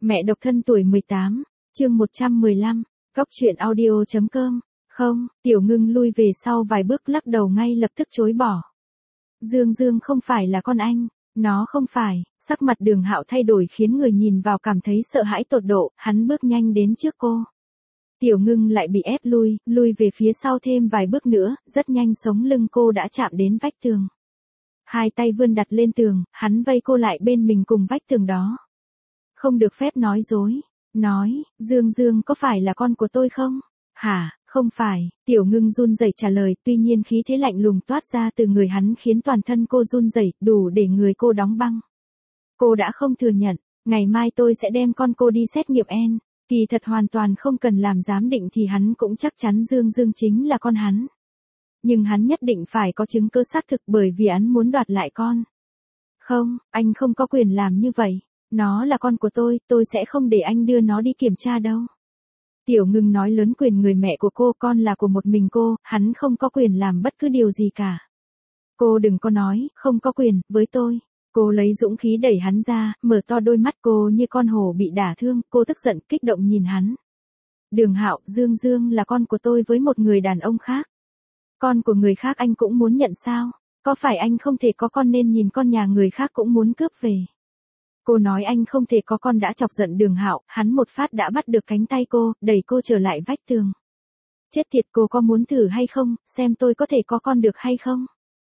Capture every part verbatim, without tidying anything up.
Mẹ độc thân tuổi mười tám, chương một trăm mười lăm, góc truyện audio chấm com. Không, Tiểu Ngưng lui về sau vài bước lắc đầu ngay lập tức chối bỏ. Dương Dương không phải là con anh, nó không phải. Sắc mặt Đường Hạo thay đổi khiến người nhìn vào cảm thấy sợ hãi tột độ, hắn bước nhanh đến trước cô. Tiểu Ngưng lại bị ép lui, lui về phía sau thêm vài bước nữa, rất nhanh sống lưng cô đã chạm đến vách tường. Hai tay vươn đặt lên tường, hắn vây cô lại bên mình cùng vách tường đó. Không được phép nói dối. Nói, Dương Dương có phải là con của tôi không? Hả, không phải. Tiểu Ngưng run rẩy trả lời, tuy nhiên khí thế lạnh lùng toát ra từ người hắn khiến toàn thân cô run rẩy, đủ để người cô đóng băng. Cô đã không thừa nhận, ngày mai tôi sẽ đem con cô đi xét nghiệm en. Kỳ thật hoàn toàn không cần làm giám định thì hắn cũng chắc chắn Dương Dương chính là con hắn. Nhưng hắn nhất định phải có chứng cứ xác thực bởi vì hắn muốn đoạt lại con. Không, anh không có quyền làm như vậy. Nó là con của tôi, tôi sẽ không để anh đưa nó đi kiểm tra đâu. Tiểu Ngưng nói lớn quyền người mẹ của cô, con là của một mình cô, hắn không có quyền làm bất cứ điều gì cả. Cô đừng có nói, không có quyền, với tôi. Cô lấy dũng khí đẩy hắn ra, mở to đôi mắt cô như con hổ bị đả thương, cô tức giận, kích động nhìn hắn. Đường Hạo, Dương Dương là con của tôi với một người đàn ông khác. Con của người khác anh cũng muốn nhận sao? Có phải anh không thể có con nên nhìn con nhà người khác cũng muốn cướp về? Cô nói anh không thể có con đã chọc giận Đường Hạo, hắn một phát đã bắt được cánh tay cô, đẩy cô trở lại vách tường. Chết tiệt, cô có muốn thử hay không, xem tôi có thể có con được hay không?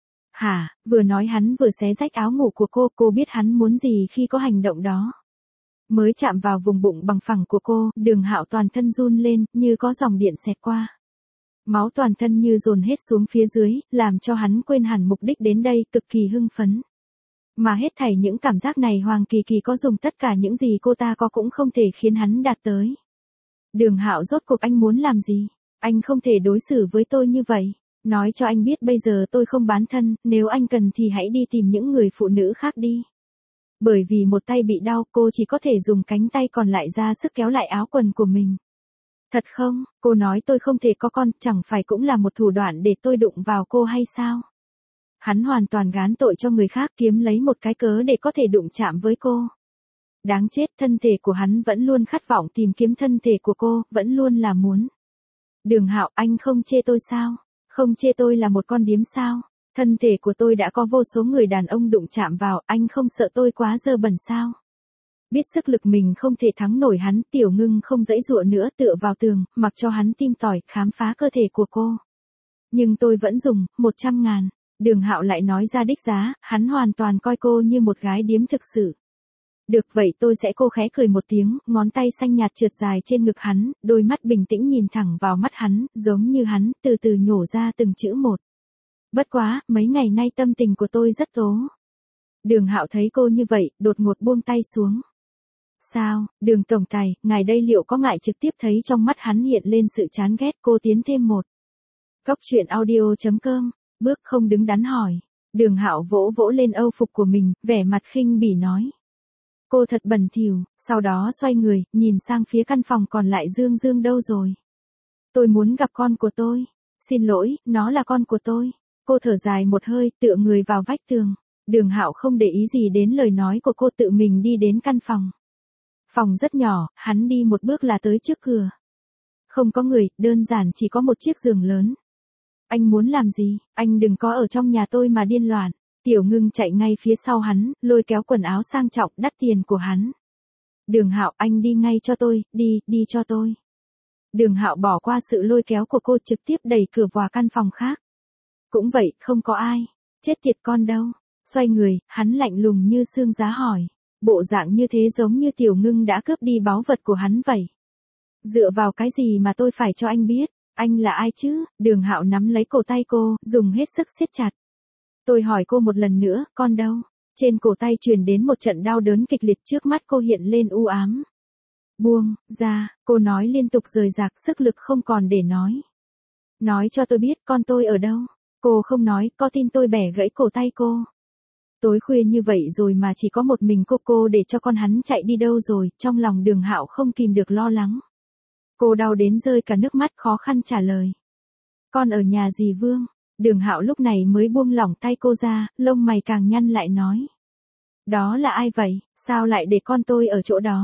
Hả, vừa nói hắn vừa xé rách áo ngủ của cô, cô biết hắn muốn gì khi có hành động đó. Mới chạm vào vùng bụng bằng phẳng của cô, Đường Hạo toàn thân run lên, như có dòng điện xẹt qua. Máu toàn thân như dồn hết xuống phía dưới, làm cho hắn quên hẳn mục đích đến đây, cực kỳ hưng phấn. Mà hết thảy những cảm giác này Hoàng Kỳ Kỳ có dùng tất cả những gì cô ta có cũng không thể khiến hắn đạt tới. Đường Hạo, rốt cuộc anh muốn làm gì? Anh không thể đối xử với tôi như vậy. Nói cho anh biết bây giờ tôi không bán thân, nếu anh cần thì hãy đi tìm những người phụ nữ khác đi. Bởi vì một tay bị đau, cô chỉ có thể dùng cánh tay còn lại ra sức kéo lại áo quần của mình. Thật không, cô nói tôi không thể có con, chẳng phải cũng là một thủ đoạn để tôi đụng vào cô hay sao? Hắn hoàn toàn gán tội cho người khác, kiếm lấy một cái cớ để có thể đụng chạm với cô. Đáng chết, thân thể của hắn vẫn luôn khát vọng tìm kiếm thân thể của cô, vẫn luôn là muốn. Đường Hạo, anh không chê tôi sao? Không chê tôi là một con điếm sao? Thân thể của tôi đã có vô số người đàn ông đụng chạm vào, anh không sợ tôi quá dơ bẩn sao? Biết sức lực mình không thể thắng nổi hắn, Tiểu Ngưng không giãy giụa nữa, tựa vào tường, mặc cho hắn tim tỏi, khám phá cơ thể của cô. Nhưng tôi vẫn dùng, một trăm ngàn. Đường Hạo lại nói ra đích giá, hắn hoàn toàn coi cô như một gái điếm thực sự. Được vậy tôi sẽ, cô khẽ cười một tiếng, ngón tay xanh nhạt trượt dài trên ngực hắn, đôi mắt bình tĩnh nhìn thẳng vào mắt hắn, giống như hắn, từ từ nhổ ra từng chữ một. Bất quá, mấy ngày nay tâm tình của tôi rất tố. Đường Hạo thấy cô như vậy, đột ngột buông tay xuống. Sao, Đường tổng tài, ngài đây liệu có ngại trực tiếp thấy trong mắt hắn hiện lên sự chán ghét, cô tiến thêm một. Góc truyện audio chấm com, bước không đứng đắn hỏi. Đường Hạo vỗ vỗ lên âu phục của mình, vẻ mặt khinh bỉ nói. Cô thật bẩn thỉu, sau đó xoay người, nhìn sang phía căn phòng còn lại. Dương Dương đâu rồi? Tôi muốn gặp con của tôi. Xin lỗi, nó là con của tôi. Cô thở dài một hơi, tựa người vào vách tường. Đường Hạo không để ý gì đến lời nói của cô, tự mình đi đến căn phòng. Phòng rất nhỏ, hắn đi một bước là tới trước cửa. Không có người, đơn giản chỉ có một chiếc giường lớn. Anh muốn làm gì? Anh đừng có ở trong nhà tôi mà điên loạn. Tiểu Ngưng chạy ngay phía sau hắn, lôi kéo quần áo sang trọng đắt tiền của hắn. Đường Hạo, anh đi ngay cho tôi, đi, đi cho tôi. Đường Hạo bỏ qua sự lôi kéo của cô, trực tiếp đẩy cửa vào căn phòng khác. Cũng vậy, không có ai. Chết tiệt, con đâu? Xoay người, hắn lạnh lùng như xương giá hỏi. Bộ dạng như thế giống như Tiểu Ngưng đã cướp đi báu vật của hắn vậy. Dựa vào cái gì mà tôi phải cho anh biết? Anh là ai chứ? Đường Hạo nắm lấy cổ tay cô, dùng hết sức siết chặt. Tôi hỏi cô một lần nữa, con đâu? Trên cổ tay truyền đến một trận đau đớn kịch liệt, trước mắt cô hiện lên u ám. Buông ra, cô nói liên tục rời rạc, sức lực không còn để nói. Nói cho tôi biết con tôi ở đâu? Cô không nói, có tin tôi bẻ gãy cổ tay cô? Tối khuya như vậy rồi mà chỉ có một mình cô, cô để cho con hắn chạy đi đâu rồi? Trong lòng Đường Hạo không kìm được lo lắng. Cô đau đến rơi cả nước mắt, khó khăn trả lời. Con ở nhà dì Vương. Đường Hạo lúc này mới buông lỏng tay cô ra, lông mày càng nhăn lại nói. Đó là ai vậy, sao lại để con tôi ở chỗ đó?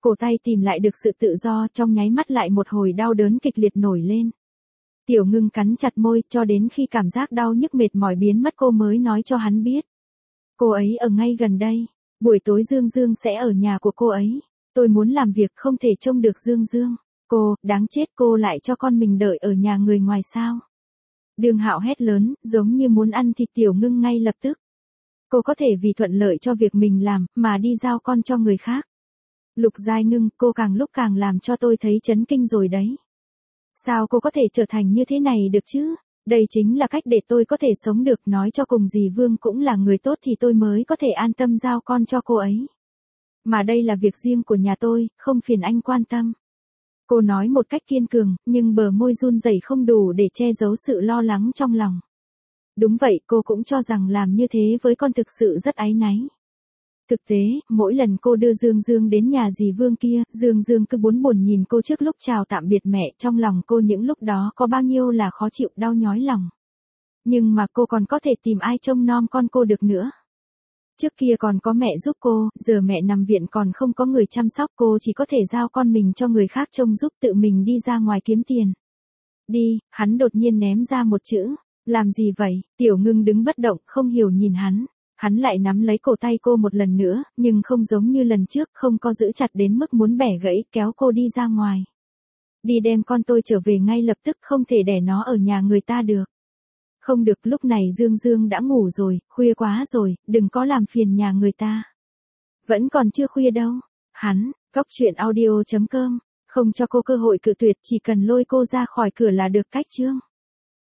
Cổ tay tìm lại được sự tự do, trong nháy mắt lại một hồi đau đớn kịch liệt nổi lên. Tiểu Ngưng cắn chặt môi cho đến khi cảm giác đau nhức mệt mỏi biến mất cô mới nói cho hắn biết. Cô ấy ở ngay gần đây. Buổi tối Dương Dương sẽ ở nhà của cô ấy. Tôi muốn làm việc không thể trông được Dương Dương. Cô, đáng chết, cô lại cho con mình đợi ở nhà người ngoài sao? Đường Hạo hét lớn, giống như muốn ăn thịt Tiểu Ngưng ngay lập tức. Cô có thể vì thuận lợi cho việc mình làm, mà đi giao con cho người khác. Lục Giai Ngưng, cô càng lúc càng làm cho tôi thấy chấn kinh rồi đấy. Sao cô có thể trở thành như thế này được chứ? Đây chính là cách để tôi có thể sống được, nói cho cùng dì Vương cũng là người tốt thì tôi mới có thể an tâm giao con cho cô ấy. Mà đây là việc riêng của nhà tôi, không phiền anh quan tâm. Cô nói một cách kiên cường, nhưng bờ môi run rẩy không đủ để che giấu sự lo lắng trong lòng. Đúng vậy, cô cũng cho rằng làm như thế với con thực sự rất áy náy. Thực tế, mỗi lần cô đưa Dương Dương đến nhà dì Vương kia, Dương Dương cứ buồn buồn nhìn cô trước lúc chào tạm biệt mẹ, trong lòng cô những lúc đó có bao nhiêu là khó chịu, đau nhói lòng. Nhưng mà cô còn có thể tìm ai trông nom con cô được nữa. Trước kia còn có mẹ giúp cô, giờ mẹ nằm viện còn không có người chăm sóc, cô chỉ có thể giao con mình cho người khác trông giúp, tự mình đi ra ngoài kiếm tiền. Đi, hắn đột nhiên ném ra một chữ. Làm gì vậy? Tiểu Ngưng đứng bất động, không hiểu nhìn hắn. Hắn lại nắm lấy cổ tay cô một lần nữa, nhưng không giống như lần trước, không có giữ chặt đến mức muốn bẻ gãy, kéo cô đi ra ngoài. Đi đem con tôi trở về ngay lập tức, không thể để nó ở nhà người ta được. Không được, lúc này Dương Dương đã ngủ rồi, khuya quá rồi, đừng có làm phiền nhà người ta. Vẫn còn chưa khuya đâu. Hắn, góc truyện audio chấm com, không cho cô cơ hội cự tuyệt, chỉ cần lôi cô ra khỏi cửa là được, cách chương.